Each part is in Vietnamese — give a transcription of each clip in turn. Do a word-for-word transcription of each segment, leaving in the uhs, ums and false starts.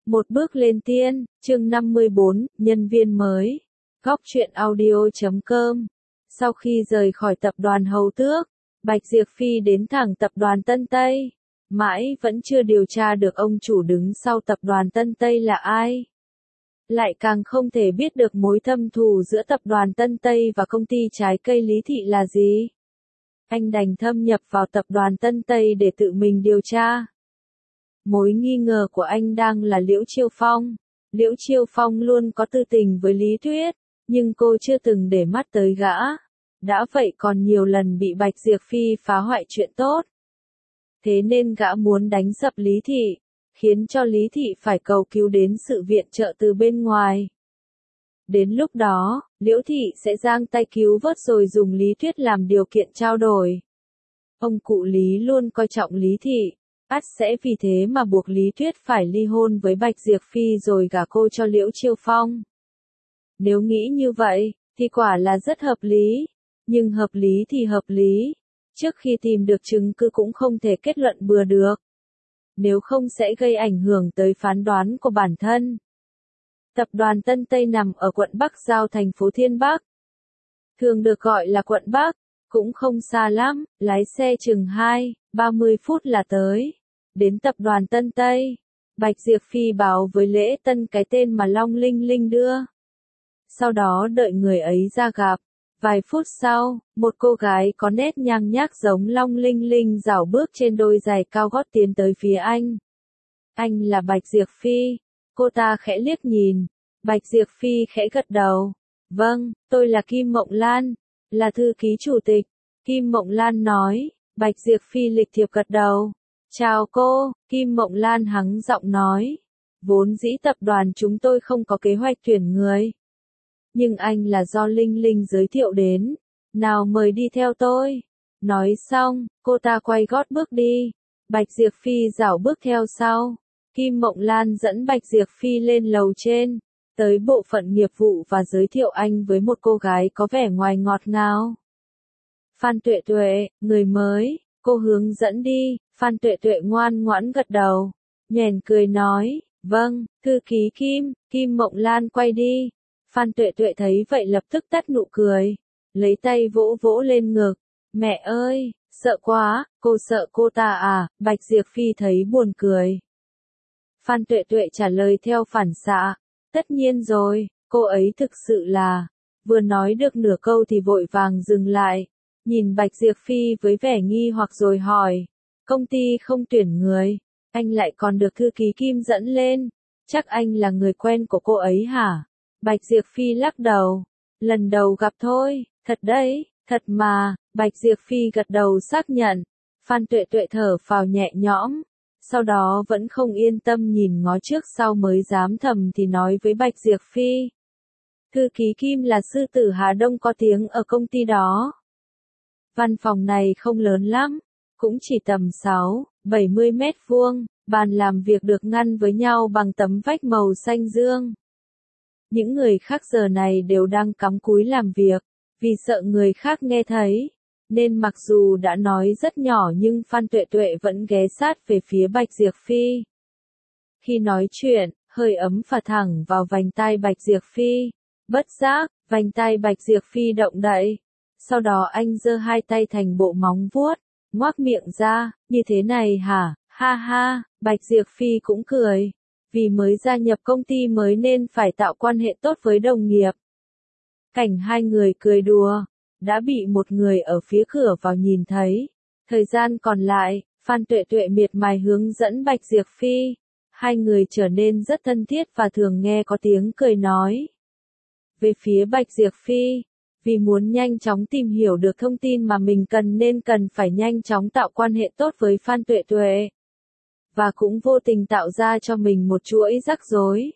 Một bước lên tiên, chương năm mươi bốn, nhân viên mới. Góc truyện audio chấm com. Sau khi rời khỏi tập đoàn Hầu Tước, Bạch Diệp Phi đến thẳng tập đoàn Tân Tây. Mãi vẫn chưa điều tra được ông chủ đứng sau tập đoàn Tân Tây là ai. Lại càng không thể biết được mối thâm thù giữa tập đoàn Tân Tây và công ty trái cây Lý Thị là gì. Anh đành thâm nhập vào tập đoàn Tân Tây để tự mình điều tra. Mối nghi ngờ của anh đang là Liễu Chiêu Phong. Liễu Chiêu Phong luôn có tư tình với Lý Tuyết, nhưng cô chưa từng để mắt tới gã. Đã vậy còn nhiều lần bị Bạch Diệp Phi phá hoại chuyện tốt. Thế nên gã muốn đánh sập Lý Thị, khiến cho Lý Thị phải cầu cứu đến sự viện trợ từ bên ngoài. Đến lúc đó, Liễu Thị sẽ giang tay cứu vớt rồi dùng Lý Tuyết làm điều kiện trao đổi. Ông cụ Lý luôn coi trọng Lý Thị, ắt sẽ vì thế mà buộc Lý Tuyết phải ly hôn với Bạch Diệp Phi rồi gả cô cho Liễu Chiêu Phong. Nếu nghĩ như vậy, thì quả là rất hợp lý. Nhưng hợp lý thì hợp lý. Trước khi tìm được chứng cứ cũng không thể kết luận bừa được. Nếu không sẽ gây ảnh hưởng tới phán đoán của bản thân. Tập đoàn Tân Tây nằm ở quận Bắc Giao thành phố Thiên Bắc. Thường được gọi là quận Bắc, cũng không xa lắm, lái xe chừng hai, ba mươi phút là tới. Đến tập đoàn Tân Tây, Bạch Diệp Phi báo với Lễ Tân cái tên mà Long Linh Linh đưa. Sau đó đợi người ấy ra gặp. Vài phút sau, một cô gái có nét nhang nhác giống Long Linh Linh rảo bước trên đôi giày cao gót tiến tới phía anh. Anh là Bạch Diệp Phi. Cô ta khẽ liếc nhìn. Bạch Diệp Phi khẽ gật đầu. Vâng, tôi là Kim Mộng Lan, là thư ký chủ tịch. Kim Mộng Lan nói. Bạch Diệp Phi lịch thiệp gật đầu. Chào cô, Kim Mộng Lan hắng giọng nói. Vốn dĩ tập đoàn chúng tôi không có kế hoạch tuyển người. Nhưng anh là do Linh Linh giới thiệu đến. Nào mời đi theo tôi. Nói xong, cô ta quay gót bước đi. Bạch Diệp Phi rảo bước theo sau. Kim Mộng Lan dẫn Bạch Diệp Phi lên lầu trên. Tới bộ phận nghiệp vụ và giới thiệu anh với một cô gái có vẻ ngoài ngọt ngào. Phan Tuệ Tuệ, người mới. Cô hướng dẫn đi. Phan Tuệ Tuệ ngoan ngoãn gật đầu. Nhoẻn cười nói. Vâng, thư ký Kim. Kim Mộng Lan quay đi. Phan Tuệ Tuệ thấy vậy lập tức tắt nụ cười, lấy tay vỗ vỗ lên ngực. Mẹ ơi, sợ quá, cô sợ cô ta à? Bạch Diệp Phi thấy buồn cười. Phan Tuệ Tuệ trả lời theo phản xạ. Tất nhiên rồi, cô ấy thực sự là. Vừa nói được nửa câu thì vội vàng dừng lại, nhìn Bạch Diệp Phi với vẻ nghi hoặc rồi hỏi. Công ty không tuyển người, anh lại còn được thư ký Kim dẫn lên. Chắc anh là người quen của cô ấy hả? Bạch Diệp Phi lắc đầu. Lần đầu gặp thôi, thật đấy, thật mà. Bạch Diệp Phi gật đầu xác nhận. Phan Tuệ Tuệ thở phào nhẹ nhõm. Sau đó vẫn không yên tâm nhìn ngó trước sau mới dám thầm thì nói với Bạch Diệp Phi. Thư ký Kim là sư tử Hà Đông có tiếng ở công ty đó. Văn phòng này không lớn lắm, cũng chỉ tầm sáu, bảy mươi mét vuông, bàn làm việc được ngăn với nhau bằng tấm vách màu xanh dương. Những người khác giờ này đều đang cắm cúi làm việc, vì sợ người khác nghe thấy, nên mặc dù đã nói rất nhỏ nhưng Phan Tuệ Tuệ vẫn ghé sát về phía Bạch Diệp Phi. Khi nói chuyện, hơi ấm phả thẳng vào vành tai Bạch Diệp Phi, bất giác, vành tai Bạch Diệp Phi động đậy. Sau đó anh giơ hai tay thành bộ móng vuốt, ngoác miệng ra, như thế này hả, ha ha, Bạch Diệp Phi cũng cười. Vì mới gia nhập công ty mới nên phải tạo quan hệ tốt với đồng nghiệp. Cảnh hai người cười đùa, đã bị một người ở phía cửa vào nhìn thấy. Thời gian còn lại, Phan Tuệ Tuệ miệt mài hướng dẫn Bạch Diệp Phi. Hai người trở nên rất thân thiết và thường nghe có tiếng cười nói. Về phía Bạch Diệp Phi, vì muốn nhanh chóng tìm hiểu được thông tin mà mình cần nên cần phải nhanh chóng tạo quan hệ tốt với Phan Tuệ Tuệ. Và cũng vô tình tạo ra cho mình một chuỗi rắc rối.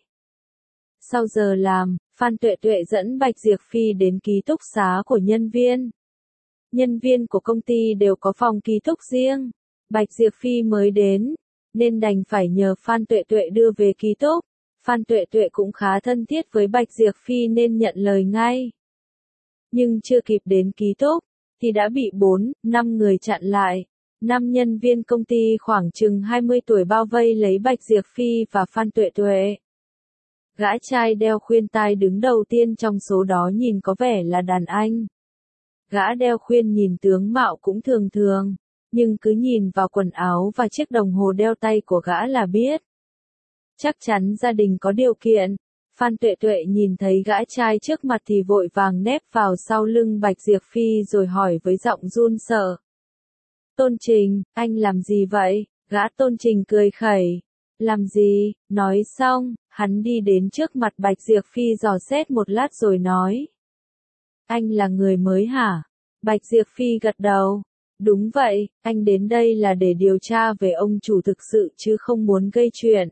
Sau giờ làm, Phan Tuệ Tuệ dẫn Bạch Diệp Phi đến ký túc xá của nhân viên. Nhân viên của công ty đều có phòng ký túc riêng. Bạch Diệp Phi mới đến, nên đành phải nhờ Phan Tuệ Tuệ đưa về ký túc. Phan Tuệ Tuệ cũng khá thân thiết với Bạch Diệp Phi nên nhận lời ngay. Nhưng chưa kịp đến ký túc, thì đã bị bốn, năm người chặn lại. Năm nhân viên công ty khoảng chừng hai mươi tuổi bao vây lấy Bạch Diệp Phi và Phan Tuệ Tuệ. Gã trai đeo khuyên tai đứng đầu tiên trong số đó nhìn có vẻ là đàn anh. Gã đeo khuyên nhìn tướng mạo cũng thường thường, nhưng cứ nhìn vào quần áo và chiếc đồng hồ đeo tay của gã là biết. Chắc chắn gia đình có điều kiện. Phan Tuệ Tuệ nhìn thấy gã trai trước mặt thì vội vàng nép vào sau lưng Bạch Diệp Phi rồi hỏi với giọng run sợ. Tôn Trình, anh làm gì vậy? Gã Tôn Trình cười khẩy. Làm gì? Nói xong, hắn đi đến trước mặt Bạch Diệp Phi dò xét một lát rồi nói. Anh là người mới hả? Bạch Diệp Phi gật đầu. Đúng vậy, anh đến đây là để điều tra về ông chủ thực sự chứ không muốn gây chuyện.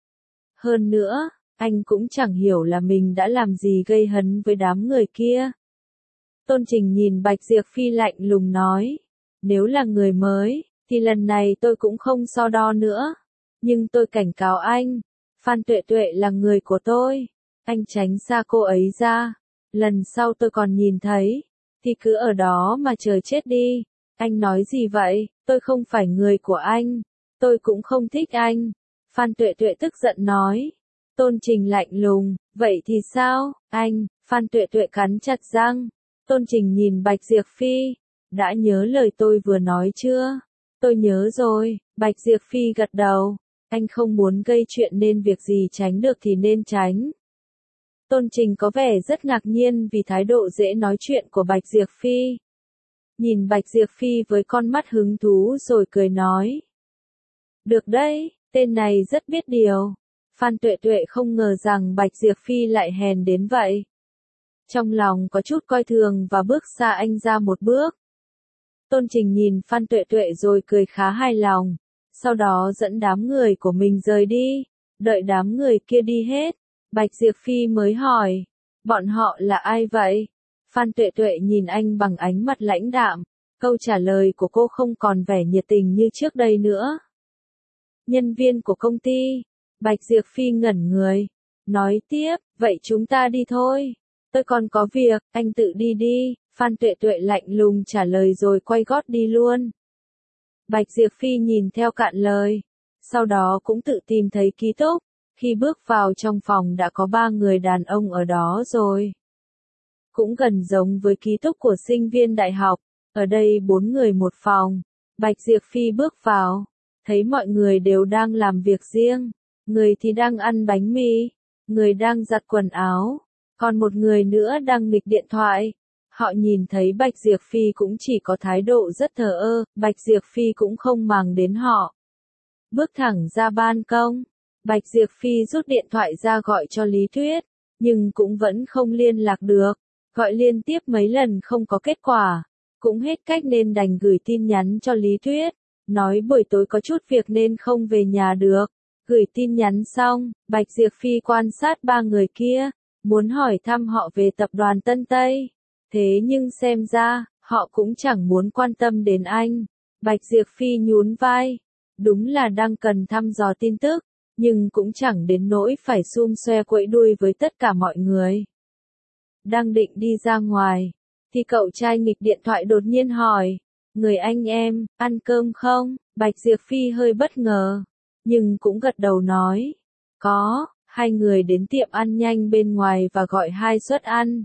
Hơn nữa, anh cũng chẳng hiểu là mình đã làm gì gây hấn với đám người kia. Tôn Trình nhìn Bạch Diệp Phi lạnh lùng nói. Nếu là người mới, thì lần này tôi cũng không so đo nữa. Nhưng tôi cảnh cáo anh, Phan Tuệ Tuệ là người của tôi. Anh tránh xa cô ấy ra. Lần sau tôi còn nhìn thấy, thì cứ ở đó mà chờ chết đi. Anh nói gì vậy? Tôi không phải người của anh. Tôi cũng không thích anh. Phan Tuệ Tuệ tức giận nói. Tôn Trình lạnh lùng. Vậy thì sao, anh? Phan Tuệ Tuệ cắn chặt răng. Tôn Trình nhìn Bạch Diệp Phi. Đã nhớ lời tôi vừa nói chưa? Tôi nhớ rồi. Bạch Diệp Phi gật đầu. Anh không muốn gây chuyện nên việc gì tránh được thì nên tránh. Tôn Trình có vẻ rất ngạc nhiên vì thái độ dễ nói chuyện của Bạch Diệp Phi. Nhìn Bạch Diệp Phi với con mắt hứng thú rồi cười nói. Được đấy, tên này rất biết điều. Phan Tuệ Tuệ không ngờ rằng Bạch Diệp Phi lại hèn đến vậy. Trong lòng có chút coi thường và bước xa anh ra một bước. Tôn Trình nhìn Phan Tuệ Tuệ rồi cười khá hài lòng. Sau đó dẫn đám người của mình rời đi. Đợi đám người kia đi hết, Bạch Diệp Phi mới hỏi. Bọn họ là ai vậy? Phan Tuệ Tuệ nhìn anh bằng ánh mặt lãnh đạm. Câu trả lời của cô không còn vẻ nhiệt tình như trước đây nữa. Nhân viên của công ty. Bạch Diệp Phi ngẩn người. Nói tiếp, vậy chúng ta đi thôi. Tôi còn có việc, anh tự đi đi. Phan Tuệ Tuệ lạnh lùng trả lời rồi quay gót đi luôn. Bạch Diệp Phi nhìn theo cạn lời. Sau đó cũng tự tìm thấy ký túc. Khi bước vào trong phòng đã có ba người đàn ông ở đó rồi. Cũng gần giống với ký túc của sinh viên đại học. Ở đây bốn người một phòng. Bạch Diệp Phi bước vào. Thấy mọi người đều đang làm việc riêng. Người thì đang ăn bánh mì. Người đang giặt quần áo. Còn một người nữa đang nghịch điện thoại. Họ nhìn thấy Bạch Diệp Phi cũng chỉ có thái độ rất thờ ơ. Bạch Diệp Phi cũng không màng đến họ. Bước thẳng ra ban công. Bạch Diệp Phi rút điện thoại ra gọi cho Lý Tuyết. Nhưng cũng vẫn không liên lạc được. Gọi liên tiếp mấy lần không có kết quả. Cũng hết cách nên đành gửi tin nhắn cho Lý Tuyết. Nói buổi tối có chút việc nên không về nhà được. Gửi tin nhắn xong, Bạch Diệp Phi quan sát ba người kia. Muốn hỏi thăm họ về tập đoàn Tân Tây. Thế nhưng xem ra, họ cũng chẳng muốn quan tâm đến anh. Bạch Diệp Phi nhún vai. Đúng là đang cần thăm dò tin tức. Nhưng cũng chẳng đến nỗi phải xum xoe quẫy đuôi với tất cả mọi người. Đang định đi ra ngoài. Thì cậu trai nghịch điện thoại đột nhiên hỏi. Người anh em, ăn cơm không? Bạch Diệp Phi hơi bất ngờ. Nhưng cũng gật đầu nói. Có, hai người đến tiệm ăn nhanh bên ngoài và gọi hai suất ăn.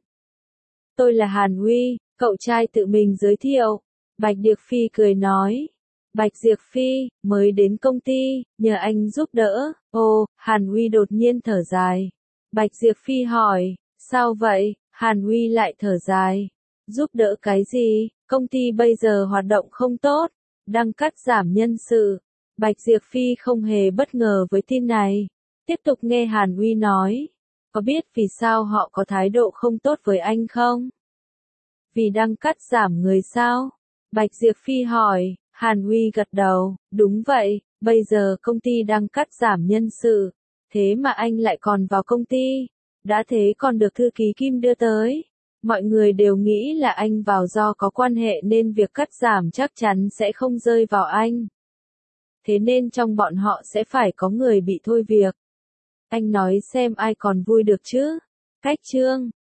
Tôi là Hàn Huy, cậu trai tự mình giới thiệu. Bạch Diệp Phi cười nói. Bạch Diệp Phi, mới đến công ty, nhờ anh giúp đỡ. Ồ, Hàn Huy đột nhiên thở dài. Bạch Diệp Phi hỏi, sao vậy? Hàn Huy lại thở dài. Giúp đỡ cái gì? Công ty bây giờ hoạt động không tốt, đang cắt giảm nhân sự. Bạch Diệp Phi không hề bất ngờ với tin này. Tiếp tục nghe Hàn Huy nói. Có biết vì sao họ có thái độ không tốt với anh không? Vì đang cắt giảm người sao? Bạch Diệp Phi hỏi. Hàn Huy gật đầu. Đúng vậy, bây giờ công ty đang cắt giảm nhân sự. Thế mà anh lại còn vào công ty. Đã thế còn được thư ký Kim đưa tới. Mọi người đều nghĩ là anh vào do có quan hệ nên việc cắt giảm chắc chắn sẽ không rơi vào anh. Thế nên trong bọn họ sẽ phải có người bị thôi việc. Anh nói xem ai còn vui được chứ? Cách chương